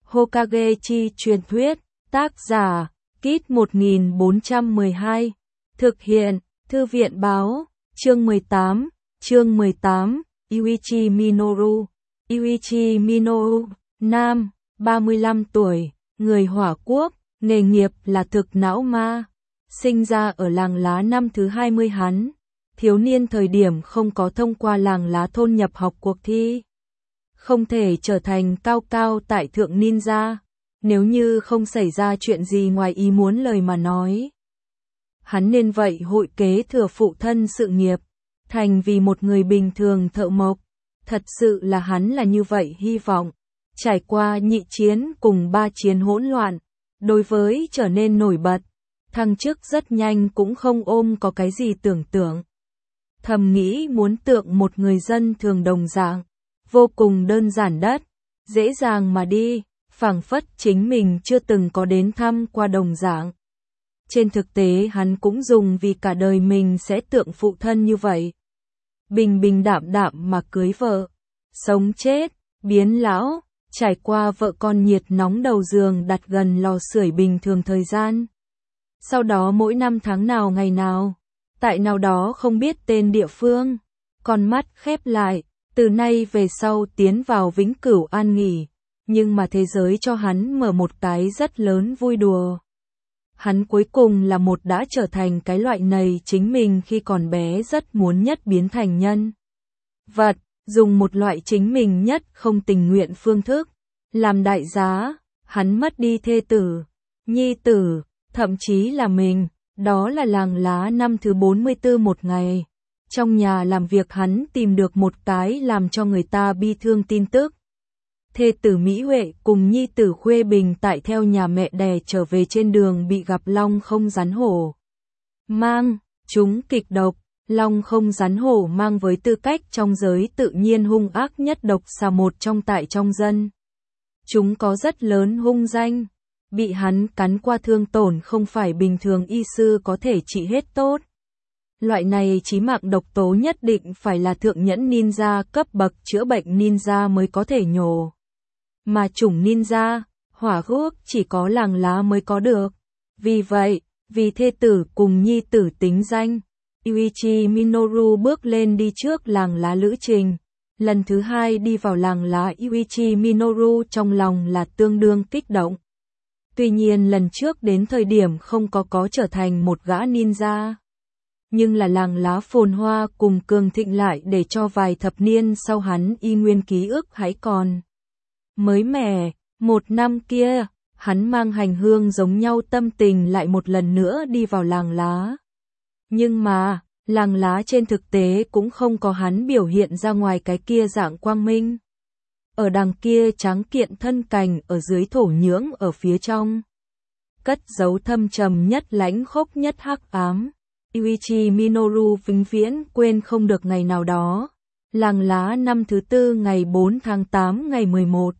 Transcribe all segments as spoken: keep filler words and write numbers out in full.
Hokage chi truyền thuyết, tác giả, Kit một nghìn bốn trăm mười hai, thực hiện, Thư viện báo, chương mười tám, chương mười tám, Yuichi Minoru, Yuichi Minoru, nam, ba mươi lăm tuổi, người Hỏa Quốc, nghề nghiệp là thực não ma, sinh ra ở làng lá năm thứ hai mươi hắn, thiếu niên thời điểm không có thông qua làng lá thôn nhập học cuộc thi. Không thể trở thành cao cao tại thượng ninja, nếu như không xảy ra chuyện gì ngoài ý muốn lời mà nói. Hắn nên vậy hội kế thừa phụ thân sự nghiệp, thành vì một người bình thường thợ mộc. Thật sự là hắn là như vậy hy vọng. Trải qua nhị chiến cùng ba chiến hỗn loạn, đối với trở nên nổi bật, thăng chức rất nhanh cũng không ôm có cái gì tưởng tượng. Thầm nghĩ muốn tượng một người dân thường đồng dạng, vô cùng đơn giản đất, dễ dàng mà đi, phảng phất chính mình chưa từng có đến thăm qua đồng dạng. Trên thực tế hắn cũng dùng vì cả đời mình sẽ tượng phụ thân như vậy. Bình bình đạm đạm mà cưới vợ, sống chết, biến lão, trải qua vợ con nhiệt nóng đầu giường đặt gần lò sưởi bình thường thời gian. Sau đó mỗi năm tháng nào ngày nào, tại nào đó không biết tên địa phương, con mắt khép lại, từ nay về sau tiến vào vĩnh cửu an nghỉ, nhưng mà thế giới cho hắn mở một cái rất lớn vui đùa. Hắn cuối cùng là một đã trở thành cái loại này chính mình khi còn bé rất muốn nhất biến thành nhân vật, dùng một loại chính mình nhất không tình nguyện phương thức, làm đại giá, hắn mất đi thê tử, nhi tử, thậm chí là mình, đó là làng lá năm thứ bốn mươi tư một ngày. Trong nhà làm việc hắn tìm được một cái làm cho người ta bi thương tin tức. Thê tử Mỹ Huệ cùng nhi tử Khuê Bình tại theo nhà mẹ đẻ trở về trên đường bị gặp long không rắn hổ mang, chúng kịch độc, long không rắn hổ mang với tư cách trong giới tự nhiên hung ác nhất độc xà một trong tại trong dân. Chúng có rất lớn hung danh, bị hắn cắn qua thương tổn không phải bình thường y sư có thể trị hết tốt. Loại này chí mạng độc tố nhất định phải là thượng nhẫn ninja cấp bậc chữa bệnh ninja mới có thể nhổ. Mà chủng ninja, Hỏa Quốc chỉ có làng lá mới có được. Vì vậy, vì thê tử cùng nhi tử tính danh, Yuichi Minoru bước lên đi trước làng lá lữ trình. Lần thứ hai đi vào làng lá Yuichi Minoru trong lòng là tương đương kích động. Tuy nhiên lần trước đến thời điểm không có có trở thành một gã ninja. Nhưng là làng lá phồn hoa cùng cường thịnh lại để cho vài thập niên sau hắn y nguyên ký ức hãy còn mới mẻ. Một năm kia, hắn mang hành hương giống nhau tâm tình lại một lần nữa đi vào làng lá. Nhưng mà, làng lá trên thực tế cũng không có hắn biểu hiện ra ngoài cái kia dạng quang minh. Ở đằng kia tráng kiện thân cành ở dưới thổ nhưỡng ở phía trong. Cất giấu thâm trầm nhất lãnh khốc nhất hắc ám. Yuichi Minoru vĩnh viễn quên không được ngày nào đó. Làng lá năm thứ tư ngày bốn tháng tám ngày mười một.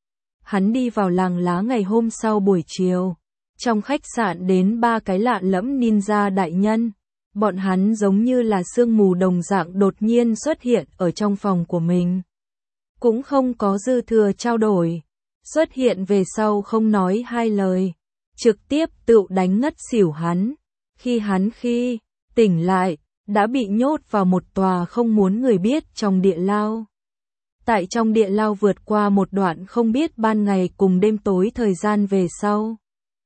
Hắn đi vào làng lá ngày hôm sau buổi chiều. Trong khách sạn đến ba cái lạ lẫm ninja đại nhân. Bọn hắn giống như là sương mù đồng dạng đột nhiên xuất hiện ở trong phòng của mình. Cũng không có dư thừa trao đổi. Xuất hiện về sau không nói hai lời. Trực tiếp tự đánh ngất xỉu hắn. Khi hắn khi tỉnh lại, đã bị nhốt vào một tòa không muốn người biết trong địa lao. Tại trong địa lao vượt qua một đoạn không biết ban ngày cùng đêm tối thời gian về sau.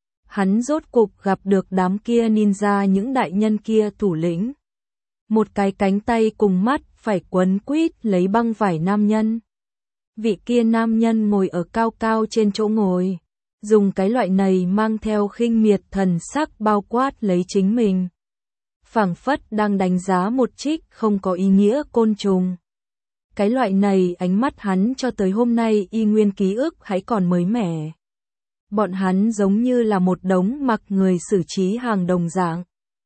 Hắn rốt cục gặp được đám kia ninja những đại nhân kia thủ lĩnh. Một cái cánh tay cùng mắt phải quấn quýt lấy băng vải nam nhân. Vị kia nam nhân ngồi ở cao cao trên chỗ ngồi. Dùng cái loại này mang theo khinh miệt thần sắc bao quát lấy chính mình. Phảng phất đang đánh giá một trích không có ý nghĩa côn trùng. Cái loại này ánh mắt hắn cho tới hôm nay y nguyên ký ức hãy còn mới mẻ. Bọn hắn giống như là một đống mặc người xử trí hàng đồng dạng.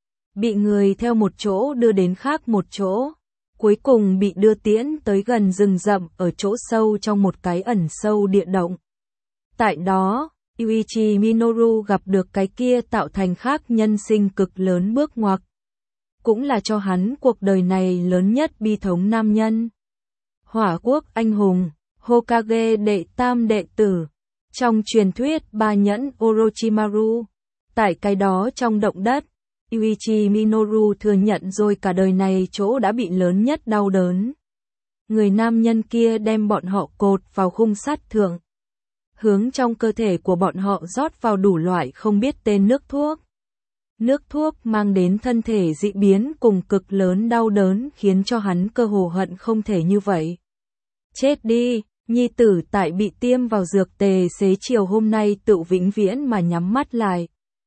Bị người theo một chỗ đưa đến khác một chỗ. Cuối cùng bị đưa tiễn tới gần rừng rậm ở chỗ sâu trong một cái ẩn sâu địa động. Tại đó, Yuichi Minoru gặp được cái kia tạo thành khác nhân sinh cực lớn bước ngoặt. Cũng là cho hắn cuộc đời này lớn nhất bi thống nam nhân. Hỏa Quốc anh hùng, Hokage đệ tam đệ tử, Trong truyền thuyết ba nhẫn Orochimaru, tại cái đó trong động đất, Yuichi Minoru thừa nhận rồi cả đời này chỗ đã bị lớn nhất đau đớn. Người nam nhân kia đem bọn họ cột vào khung sắt thượng. Hướng trong cơ thể của bọn họ rót vào đủ loại không biết tên nước thuốc. Nước thuốc mang đến thân thể dị biến cùng cực lớn đau đớn khiến cho hắn cơ hồ hận không thể như vậy. Chết đi, nhi tử tại bị tiêm vào dược tề xế chiều hôm nay tự vĩnh viễn mà nhắm mắt lại.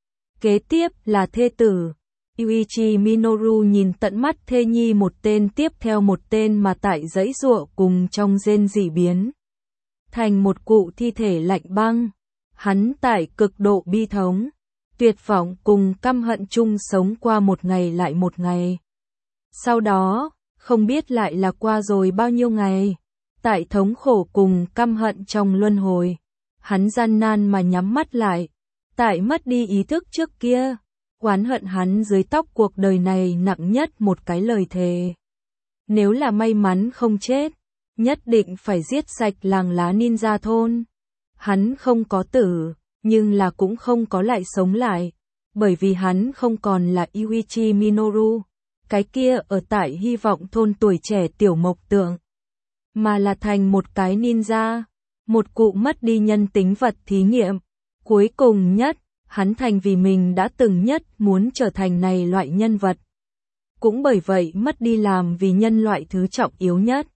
Kế tiếp là thê tử. Yuichi Minoru nhìn tận mắt thê nhi một tên tiếp theo một tên mà tại giãy giụa cùng trong rên rỉ biến. Thành một cụ thi thể lạnh băng. Hắn tại cực độ bi thống, tuyệt vọng cùng căm hận chung sống qua một ngày lại một ngày. Sau đó, không biết lại là qua rồi bao nhiêu ngày. Tại thống khổ cùng căm hận trong luân hồi, hắn gian nan mà nhắm mắt lại. Tại mất đi ý thức trước kia, oán hận hắn dưới tóc cuộc đời này nặng nhất một cái lời thề. Nếu là may mắn không chết, nhất định phải giết sạch làng lá ninja thôn. Hắn không có tử, nhưng là cũng không có lại sống lại, bởi vì hắn không còn là Yuichi Minoru, cái kia ở tại hy vọng thôn tuổi trẻ tiểu mộc tượng, mà là thành một cái ninja, một cụ mất đi nhân tính vật thí nghiệm. Cuối cùng nhất, hắn thành vì mình đã từng nhất muốn trở thành này loại nhân vật. Cũng bởi vậy mất đi làm vì nhân loại thứ trọng yếu nhất.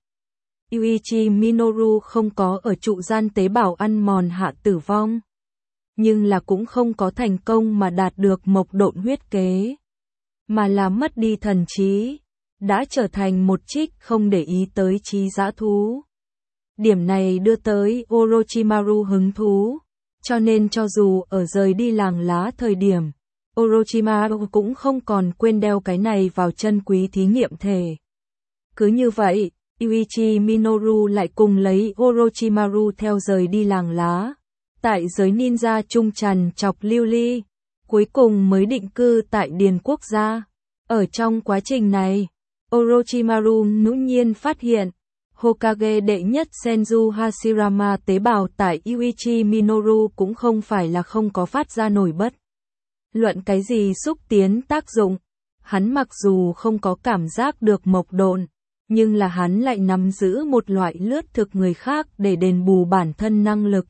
Yuichi Minoru không có ở trụ gian tế bào ăn mòn hạ tử vong, nhưng là cũng không có thành công mà đạt được mộc độn huyết kế, mà là mất đi thần trí, đã trở thành một trích không để ý tới trí dã thú. Điểm này đưa tới Orochimaru hứng thú, cho nên cho dù ở rời đi làng lá thời điểm, Orochimaru cũng không còn quên đeo cái này vào chân quý thí nghiệm thể. Cứ như vậy, Yuichi Minoru lại cùng lấy Orochimaru theo rời đi làng lá, tại giới ninja trung tràn chọc lưu ly, cuối cùng mới định cư tại Điền Quốc gia. Ở trong quá trình này, Orochimaru ngẫu nhiên phát hiện, Hokage đệ nhất Senju Hashirama tế bào tại Yuichi Minoru cũng không phải là không có phát ra nổi bất luận cái gì xúc tiến tác dụng. Hắn mặc dù không có cảm giác được mộc độn, nhưng là hắn lại nắm giữ một loại lướt thực người khác để đền bù bản thân năng lực.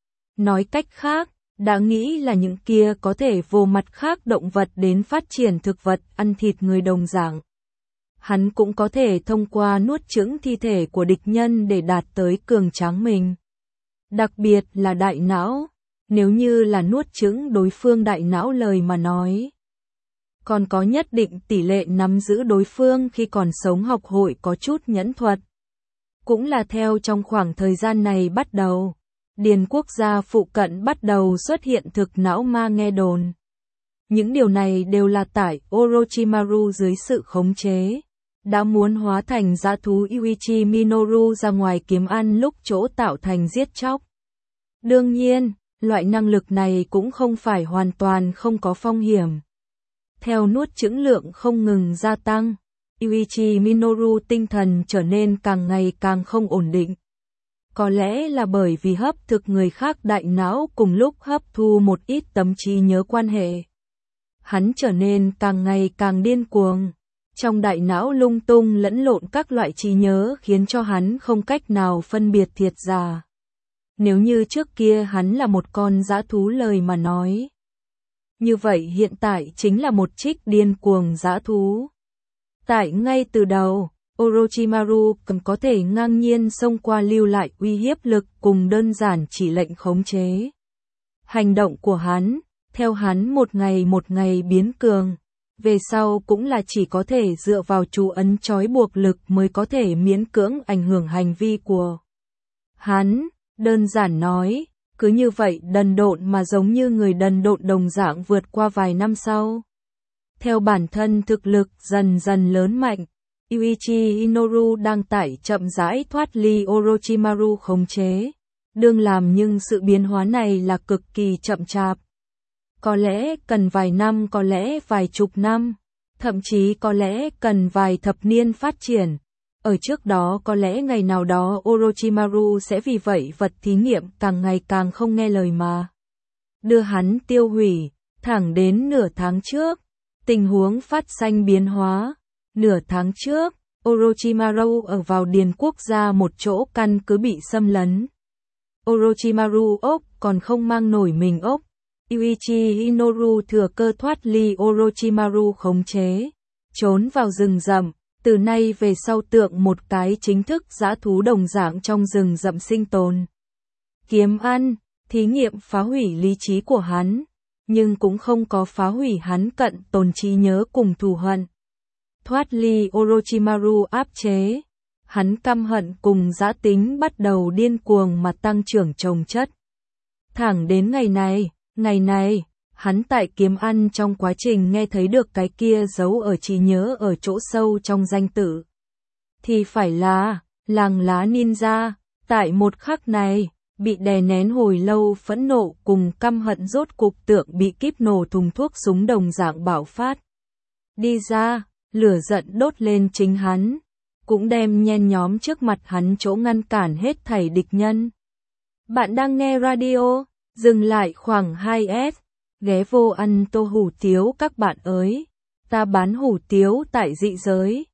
Nói cách khác, đã nghĩ là những kia có thể vô mặt khác động vật đến phát triển thực vật ăn thịt người đồng dạng. Hắn cũng có thể thông qua nuốt chửng thi thể của địch nhân để đạt tới cường tráng mình. Đặc biệt là đại não, nếu như là nuốt chửng đối phương đại não lời mà nói. Còn có nhất định tỷ lệ nắm giữ đối phương khi còn sống học hội có chút nhẫn thuật. Cũng là theo trong khoảng thời gian này bắt đầu, Điền Quốc gia phụ cận bắt đầu xuất hiện thực não ma nghe đồn. Những điều này đều là tại Orochimaru dưới sự khống chế, đã muốn hóa thành dã thú Yuichi Minoru ra ngoài kiếm ăn lúc chỗ tạo thành giết chóc. Đương nhiên, loại năng lực này cũng không phải hoàn toàn không có phong hiểm. Theo nuốt chửng lượng không ngừng gia tăng, Yuichi Minoru tinh thần trở nên càng ngày càng không ổn định. Có lẽ là bởi vì hấp thực người khác đại não cùng lúc hấp thu một ít tấm trí nhớ quan hệ. Hắn trở nên càng ngày càng điên cuồng. Trong đại não lung tung lẫn lộn các loại trí nhớ khiến cho hắn không cách nào phân biệt thiệt giả. Nếu như trước kia hắn là một con dã thú lời mà nói, như vậy hiện tại chính là một trích điên cuồng dã thú. Tại ngay từ đầu, Orochimaru cầm có thể ngang nhiên xông qua lưu lại uy hiếp lực cùng đơn giản chỉ lệnh khống chế. Hành động của hắn, theo hắn một ngày một ngày biến cường, về sau cũng là chỉ có thể dựa vào chú ấn trói buộc lực mới có thể miễn cưỡng ảnh hưởng hành vi của hắn. Đơn giản nói, cứ như vậy đần độn mà giống như người đần độn đồng dạng vượt qua vài năm sau. Theo bản thân thực lực dần dần lớn mạnh, Yuichi Minoru đang tải chậm rãi thoát ly Orochimaru khống chế. Đương làm nhưng sự biến hóa này là cực kỳ chậm chạp. Có lẽ cần vài năm, có lẽ vài chục năm, thậm chí có lẽ cần vài thập niên phát triển. Ở trước đó có lẽ ngày nào đó Orochimaru sẽ vì vậy vật thí nghiệm càng ngày càng không nghe lời mà đưa hắn tiêu hủy, thẳng đến nửa tháng trước. Tình huống phát sinh biến hóa. Nửa tháng trước, Orochimaru ở vào Điền Quốc gia một chỗ căn cứ bị xâm lấn. Orochimaru ốc còn không mang nổi mình ốc. Yuichi Hinoru thừa cơ thoát ly Orochimaru khống chế, trốn vào rừng rậm, từ nay về sau tượng một cái chính thức dã thú đồng dạng trong rừng rậm sinh tồn. Kiếm ăn, thí nghiệm phá hủy lý trí của hắn, nhưng cũng không có phá hủy hắn cận tồn trí nhớ cùng thù hận. Thoát ly Orochimaru áp chế, hắn căm hận cùng dã tính bắt đầu điên cuồng mà tăng trưởng chồng chất. Thẳng đến ngày này, ngày này, hắn tại kiếm ăn trong quá trình nghe thấy được cái kia giấu ở trí nhớ ở chỗ sâu trong danh tự. Thì phải là, làng lá ninja, tại một khắc này, bị đè nén hồi lâu phẫn nộ cùng căm hận rốt cục tượng bị kíp nổ thùng thuốc súng đồng dạng bạo phát. Đi ra, lửa giận đốt lên chính hắn, cũng đem nhen nhóm trước mặt hắn chỗ ngăn cản hết thảy địch nhân. Bạn đang nghe radio, dừng lại khoảng hai S, ghé vô ăn tô hủ tiếu các bạn ơi, ta bán hủ tiếu tại dị giới.